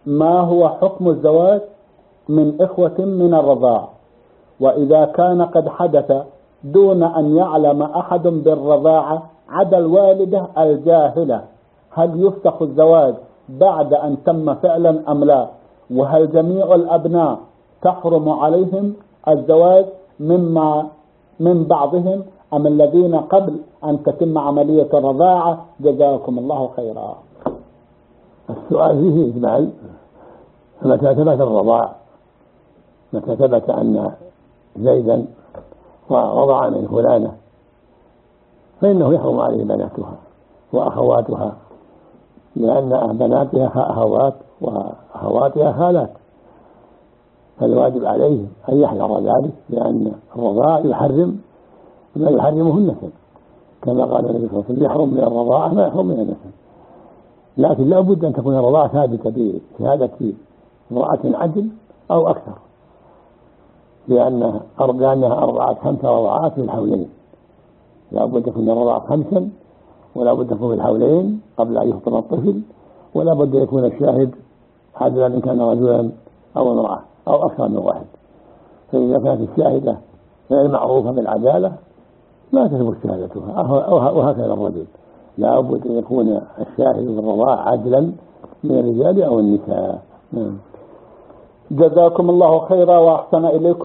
ما هو حكم الزواج من إخوة من الرضاع، وإذا كان قد حدث دون أن يعلم أحد بالرضاعة عدا الوالدة الجاهلة، هل يفسخ الزواج بعد أن تم فعلا أم لا؟ وهل جميع الأبناء تحرم عليهم الزواج من بعضهم أم الذين قبل أن تتم عملية الرضاعة؟ جزاكم الله خيرا. السؤال فيه إجمال، فمتى ثبت الرضاع، متى ثبت أن زيدا ورضع من فلانة، فإنه يحرم عليه بناتها وأخواتها، لأن بناتها أخوات وأخواتها خالات، فالواجب عليه أن يحذر ذلك، لأن الرضاع يحرم ما يحرمه النسب، كما قال النبي صلى الله عليه وسلم: يحرم من الرضاعة ما يحرم من النسب. لكن لا بد أن تكون الرضاعة ثابتة بشهادة امرأة عدل أو أكثر، لأنها أرضعت 5 رضعات في الحولين، لا بد تكون الرضاعة 5، ولا بد تكون في الحولين قبل أن يفطر الطفل، ولا بد يكون الشاهد عدلا إن كان رجلا أو امرأة أو أكثر من واحد. فإذا كانت الشاهدة غير معروفة بالعدالة لا تثبت شهادتها، وهكذا الرجل لا بد أن يكون الشاهد بالرضاعة عدلا من الرجال أو النساء. جزاكم الله خيرا وأحسن إليكم.